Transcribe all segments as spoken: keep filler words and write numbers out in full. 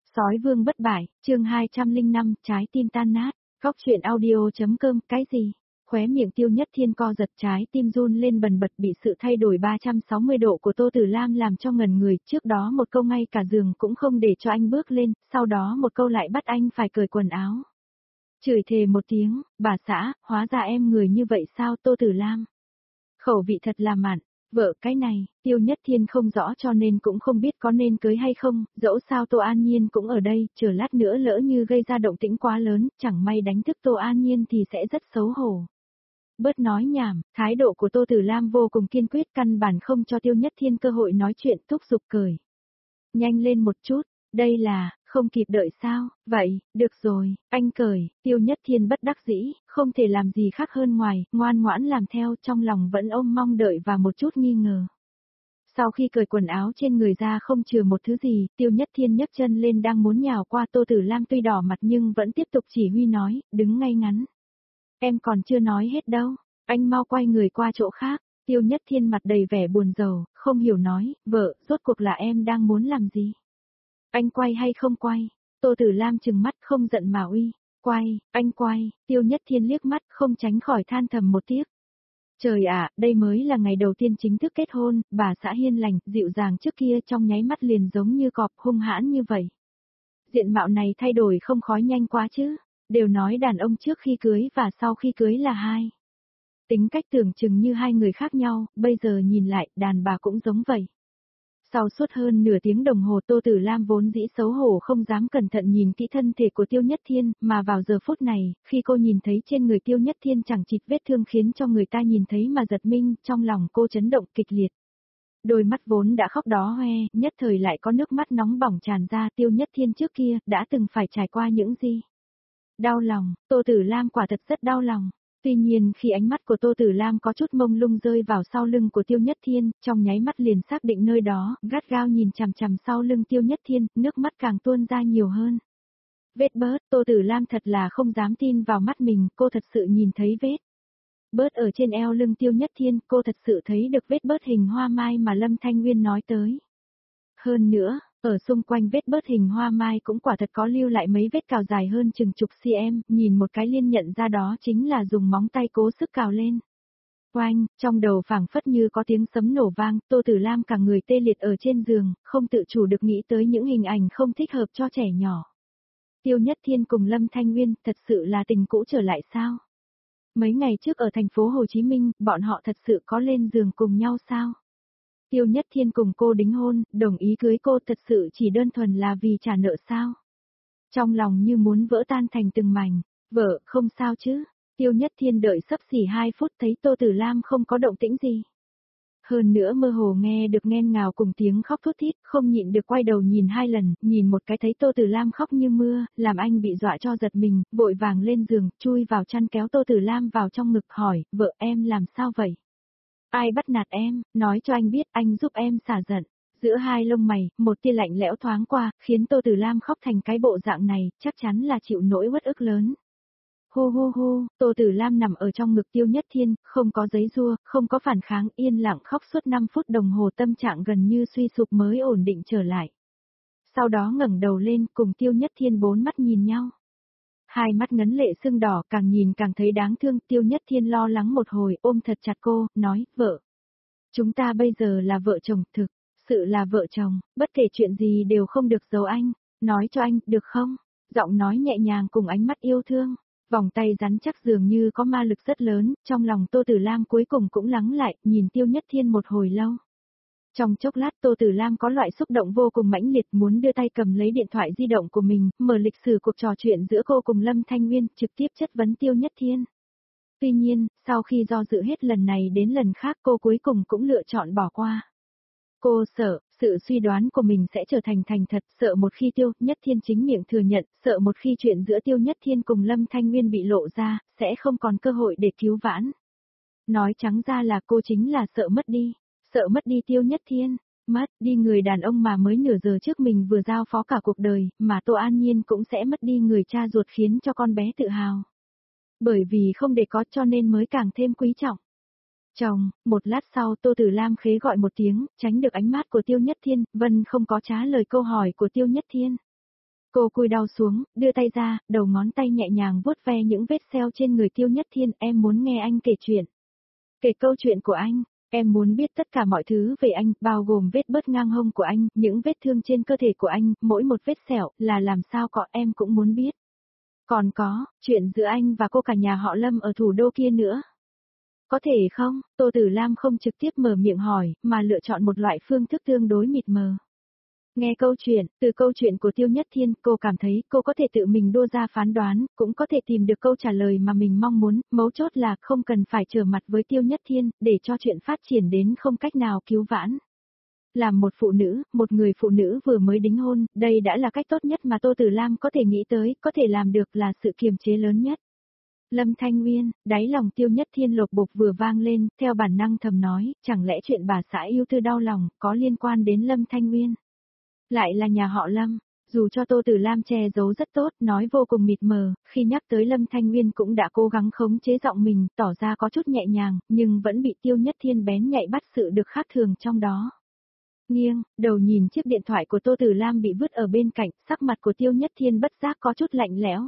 Sói vương bất bại, chương hai trăm lẻ năm, trái tim tan nát, góc chuyện audio.com, cái gì? Khóe miệng Tiêu Nhất Thiên co giật, trái tim run lên bần bật, bị sự thay đổi ba trăm sáu mươi độ của Tô Tử Lam làm cho ngẩn người, trước đó một câu ngay cả giường cũng không để cho anh bước lên, sau đó một câu lại bắt anh phải cởi quần áo. Chửi thề một tiếng, bà xã, hóa ra em người như vậy sao Tô Tử Lam? Khẩu vị thật là mặn. Vợ cái này, Tiêu Nhất Thiên không rõ cho nên cũng không biết có nên cưới hay không, dẫu sao Tô An Nhiên cũng ở đây, chờ lát nữa lỡ như gây ra động tĩnh quá lớn, chẳng may đánh thức Tô An Nhiên thì sẽ rất xấu hổ. Bớt nói nhảm, thái độ của Tô Tử Lam vô cùng kiên quyết, căn bản không cho Tiêu Nhất Thiên cơ hội nói chuyện, thúc giục cởi. Nhanh lên một chút, đây là, không kịp đợi sao, vậy, được rồi, anh cởi, Tiêu Nhất Thiên bất đắc dĩ, không thể làm gì khác hơn ngoài, ngoan ngoãn làm theo, trong lòng vẫn ôm mong đợi và một chút nghi ngờ. Sau khi cởi quần áo trên người ra không chừa một thứ gì, Tiêu Nhất Thiên nhấc chân lên đang muốn nhào qua, Tô Tử Lam tuy đỏ mặt nhưng vẫn tiếp tục chỉ huy nói, đứng ngay ngắn. Em còn chưa nói hết đâu, anh mau quay người qua chỗ khác. Tiêu Nhất Thiên mặt đầy vẻ buồn rầu, không hiểu nói, vợ, rốt cuộc là em đang muốn làm gì? Anh quay hay không quay? Tô Tử Lam trừng mắt không giận mà uy. Quay, anh quay, Tiêu Nhất Thiên liếc mắt không tránh khỏi than thầm một tiếc. Trời ạ, đây mới là ngày đầu tiên chính thức kết hôn, bà xã hiền lành, dịu dàng trước kia trong nháy mắt liền giống như cọp hung hãn như vậy. Diện mạo này thay đổi không khói nhanh quá chứ, đều nói đàn ông trước khi cưới và sau khi cưới là hai. Tính cách tưởng chừng như hai người khác nhau, bây giờ nhìn lại, đàn bà cũng giống vậy. Sau suốt hơn nửa tiếng đồng hồ Tô Tử Lam vốn dĩ xấu hổ không dám cẩn thận nhìn kỹ thân thể của Tiêu Nhất Thiên, mà vào giờ phút này, khi cô nhìn thấy trên người Tiêu Nhất Thiên chẳng chịt vết thương khiến cho người ta nhìn thấy mà giật mình, trong lòng cô chấn động kịch liệt. Đôi mắt vốn đã khóc đó hoe, nhất thời lại có nước mắt nóng bỏng tràn ra. Tiêu Nhất Thiên trước kia, đã từng phải trải qua những gì? Đau lòng, Tô Tử Lam quả thật rất đau lòng. Tuy nhiên khi ánh mắt của Tô Tử Lam có chút mông lung rơi vào sau lưng của Tiêu Nhất Thiên, trong nháy mắt liền xác định nơi đó, gắt gao nhìn chằm chằm sau lưng Tiêu Nhất Thiên, nước mắt càng tuôn ra nhiều hơn. Vết bớt, Tô Tử Lam thật là không dám tin vào mắt mình, cô thật sự nhìn thấy vết bớt ở trên eo lưng Tiêu Nhất Thiên, cô thật sự thấy được vết bớt hình hoa mai mà Lâm Thanh Nguyên nói tới. Hơn nữa, ở xung quanh vết bớt hình hoa mai cũng quả thật có lưu lại mấy vết cào dài hơn chừng chục cm, nhìn một cái liên nhận ra đó chính là dùng móng tay cố sức cào lên. Oanh, trong đầu phảng phất như có tiếng sấm nổ vang, Tô Tử Lam cả người tê liệt ở trên giường, không tự chủ được nghĩ tới những hình ảnh không thích hợp cho trẻ nhỏ. Tiêu Nhất Thiên cùng Lâm Thanh Nguyên, thật sự là tình cũ trở lại sao? Mấy ngày trước ở thành phố Hồ Chí Minh, bọn họ thật sự có lên giường cùng nhau sao? Tiêu Nhất Thiên cùng cô đính hôn, đồng ý cưới cô thật sự chỉ đơn thuần là vì trả nợ sao? Trong lòng như muốn vỡ tan thành từng mảnh, vợ, không sao chứ? Tiêu Nhất Thiên đợi sắp xỉ hai phút thấy Tô Tử Lam không có động tĩnh gì. Hơn nữa mơ hồ nghe được nghẹn ngào cùng tiếng khóc thút thít, không nhịn được quay đầu nhìn hai lần, nhìn một cái thấy Tô Tử Lam khóc như mưa, làm anh bị dọa cho giật mình, vội vàng lên giường, chui vào chăn kéo Tô Tử Lam vào trong ngực hỏi, vợ em làm sao vậy? Ai bắt nạt em, nói cho anh biết, anh giúp em xả giận. Giữa hai lông mày, một tia lạnh lẽo thoáng qua, khiến Tô Tử Lam khóc thành cái bộ dạng này, chắc chắn là chịu nỗi uất ức lớn. Hô hô hô, Tô Tử Lam nằm ở trong ngực Tiêu Nhất Thiên, không có giấy giụa, không có phản kháng, yên lặng khóc suốt năm phút đồng hồ, tâm trạng gần như suy sụp mới ổn định trở lại. Sau đó ngẩng đầu lên, cùng Tiêu Nhất Thiên bốn mắt nhìn nhau. Hai mắt ngấn lệ sưng đỏ, càng nhìn càng thấy đáng thương. Tiêu Nhất Thiên lo lắng một hồi, ôm thật chặt cô, nói, vợ. Chúng ta bây giờ là vợ chồng, thực sự là vợ chồng, bất kể chuyện gì đều không được giấu anh, nói cho anh, được không? Giọng nói nhẹ nhàng cùng ánh mắt yêu thương, vòng tay rắn chắc dường như có ma lực rất lớn, trong lòng Tô Tử Lam cuối cùng cũng lắng lại, nhìn Tiêu Nhất Thiên một hồi lâu. Trong chốc lát Tô Tử Lam có loại xúc động vô cùng mãnh liệt, muốn đưa tay cầm lấy điện thoại di động của mình, mở lịch sử cuộc trò chuyện giữa cô cùng Lâm Thanh Nguyên, trực tiếp chất vấn Tiêu Nhất Thiên. Tuy nhiên, sau khi do dự hết lần này đến lần khác cô cuối cùng cũng lựa chọn bỏ qua. Cô sợ, sự suy đoán của mình sẽ trở thành thành thật, sợ một khi Tiêu Nhất Thiên chính miệng thừa nhận, sợ một khi chuyện giữa Tiêu Nhất Thiên cùng Lâm Thanh Nguyên bị lộ ra, sẽ không còn cơ hội để cứu vãn. Nói trắng ra là cô chính là sợ mất đi. Sợ mất đi Tiêu Nhất Thiên, mất đi người đàn ông mà mới nửa giờ trước mình vừa giao phó cả cuộc đời, mà Tô An Nhiên cũng sẽ mất đi người cha ruột khiến cho con bé tự hào. Bởi vì không để có cho nên mới càng thêm quý trọng. Chồng, một lát sau Tô Tử Lam khế gọi một tiếng, tránh được ánh mắt của Tiêu Nhất Thiên, Vân không có trả lời câu hỏi của Tiêu Nhất Thiên. Cô cúi đầu xuống, đưa tay ra, đầu ngón tay nhẹ nhàng vuốt ve những vết sẹo trên người Tiêu Nhất Thiên, em muốn nghe anh kể chuyện. Kể câu chuyện của anh, em muốn biết tất cả mọi thứ về anh, bao gồm vết bớt ngang hông của anh, những vết thương trên cơ thể của anh, mỗi một vết sẹo, là làm sao có em cũng muốn biết. Còn có, chuyện giữa anh và cô cả nhà họ Lâm ở thủ đô kia nữa. Có thể không? Tô Tử Lam không trực tiếp mở miệng hỏi, mà lựa chọn một loại phương thức tương đối mịt mờ. Nghe câu chuyện, từ câu chuyện của Tiêu Nhất Thiên, cô cảm thấy cô có thể tự mình đưa ra phán đoán, cũng có thể tìm được câu trả lời mà mình mong muốn, mấu chốt là không cần phải trở mặt với Tiêu Nhất Thiên, để cho chuyện phát triển đến không cách nào cứu vãn. Làm một phụ nữ, một người phụ nữ vừa mới đính hôn, đây đã là cách tốt nhất mà Tô Tử Lam có thể nghĩ tới, có thể làm được là sự kiềm chế lớn nhất. Lâm Thanh Nguyên, đáy lòng Tiêu Nhất Thiên lột bột vừa vang lên, theo bản năng thầm nói, chẳng lẽ chuyện bà xã yêu tư đau lòng, có liên quan đến Lâm Thanh Nguyên? Lại là nhà họ Lâm, dù cho Tô Tử Lam che giấu rất tốt, nói vô cùng mịt mờ, khi nhắc tới Lâm Thanh Nguyên cũng đã cố gắng khống chế giọng mình, tỏ ra có chút nhẹ nhàng, nhưng vẫn bị Tiêu Nhất Thiên bén nhạy bắt sự được khác thường trong đó. Nghiêng, đầu nhìn chiếc điện thoại của Tô Tử Lam bị vứt ở bên cạnh, sắc mặt của Tiêu Nhất Thiên bất giác có chút lạnh lẽo.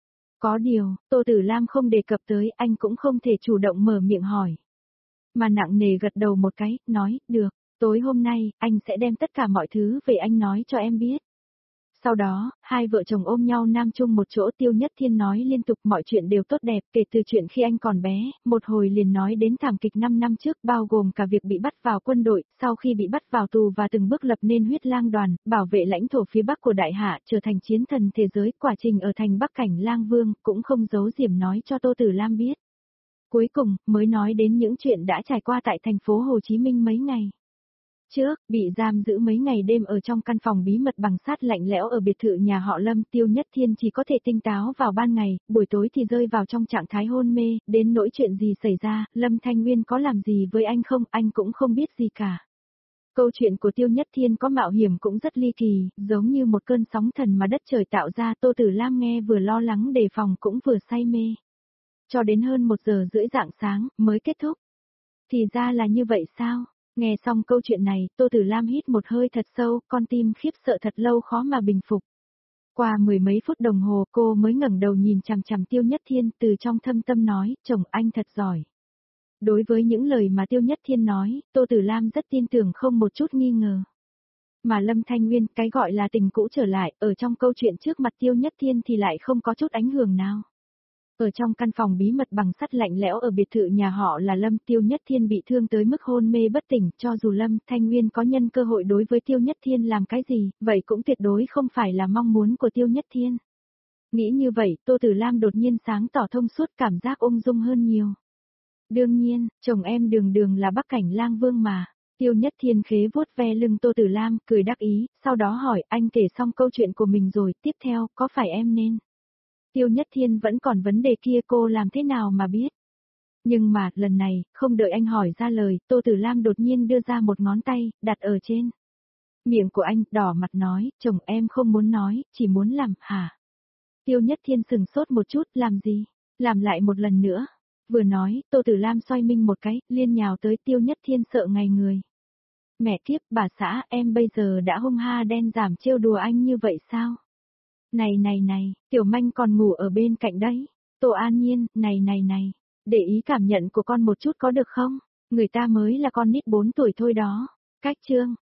Có điều, Tô Tử Lam không đề cập tới, anh cũng không thể chủ động mở miệng hỏi. Mà nặng nề gật đầu một cái, nói, được, tối hôm nay, anh sẽ đem tất cả mọi thứ về anh nói cho em biết. Sau đó, hai vợ chồng ôm nhau nam chung một chỗ. Tiêu Nhất Thiên nói liên tục mọi chuyện đều tốt đẹp, kể từ chuyện khi anh còn bé, một hồi liền nói đến thảm kịch năm năm trước, bao gồm cả việc bị bắt vào quân đội, sau khi bị bắt vào tù và từng bước lập nên huyết lang đoàn, bảo vệ lãnh thổ phía Bắc của Đại Hạ, trở thành chiến thần thế giới, quá trình ở thành Bắc Cảnh Lang Vương, cũng không giấu giếm nói cho Tô Tử Lam biết. Cuối cùng, mới nói đến những chuyện đã trải qua tại thành phố Hồ Chí Minh mấy ngày trước, bị giam giữ mấy ngày đêm ở trong căn phòng bí mật bằng sắt lạnh lẽo ở biệt thự nhà họ Lâm. Tiêu Nhất Thiên chỉ có thể tinh táo vào ban ngày, buổi tối thì rơi vào trong trạng thái hôn mê, đến nỗi chuyện gì xảy ra, Lâm Thanh Nguyên có làm gì với anh không, anh cũng không biết gì cả. Câu chuyện của Tiêu Nhất Thiên có mạo hiểm cũng rất ly kỳ, giống như một cơn sóng thần mà đất trời tạo ra. Tô Tử Lam nghe vừa lo lắng đề phòng cũng vừa say mê. Cho đến hơn một giờ rưỡi rạng sáng, mới kết thúc. Thì ra là như vậy sao? Nghe xong câu chuyện này, Tô Tử Lam hít một hơi thật sâu, con tim khiếp sợ thật lâu khó mà bình phục. Qua mười mấy phút đồng hồ cô mới ngẩng đầu nhìn chằm chằm Tiêu Nhất Thiên, từ trong thâm tâm nói, chồng anh thật giỏi. Đối với những lời mà Tiêu Nhất Thiên nói, Tô Tử Lam rất tin tưởng không một chút nghi ngờ. Mà Lâm Thanh Nguyên, cái gọi là tình cũ trở lại, ở trong câu chuyện trước mặt Tiêu Nhất Thiên thì lại không có chút ảnh hưởng nào. Ở trong căn phòng bí mật bằng sắt lạnh lẽo ở biệt thự nhà họ là Lâm, Tiêu Nhất Thiên bị thương tới mức hôn mê bất tỉnh, cho dù Lâm Thanh Nguyên có nhân cơ hội đối với Tiêu Nhất Thiên làm cái gì, vậy cũng tuyệt đối không phải là mong muốn của Tiêu Nhất Thiên. Nghĩ như vậy, Tô Tử Lam đột nhiên sáng tỏ thông suốt, cảm giác ung dung hơn nhiều. Đương nhiên, chồng em đường đường là Bắc Cảnh Lang Vương mà. Tiêu Nhất Thiên khế vuốt ve lưng Tô Tử Lam, cười đắc ý, sau đó hỏi, anh kể xong câu chuyện của mình rồi, tiếp theo, có phải em nên? Tiêu Nhất Thiên vẫn còn vấn đề kia, cô làm thế nào mà biết? Nhưng mà, lần này, không đợi anh hỏi ra lời, Tô Tử Lam đột nhiên đưa ra một ngón tay, đặt ở trên miệng của anh, đỏ mặt nói, chồng em không muốn nói, chỉ muốn làm, hả? Tiêu Nhất Thiên sừng sốt một chút, làm gì? Làm lại một lần nữa. Vừa nói, Tô Tử Lam xoay mình một cái, liên nhào tới. Tiêu Nhất Thiên sợ ngay người. Mẹ kiếp, bà xã, em bây giờ đã hung ha đen giảm trêu đùa anh như vậy sao? Này này này, Tiểu Manh còn ngủ ở bên cạnh đấy. Tô An Nhiên, này này này, để ý cảm nhận của con một chút có được không? Người ta mới là con nít bốn tuổi thôi đó. Cách chương,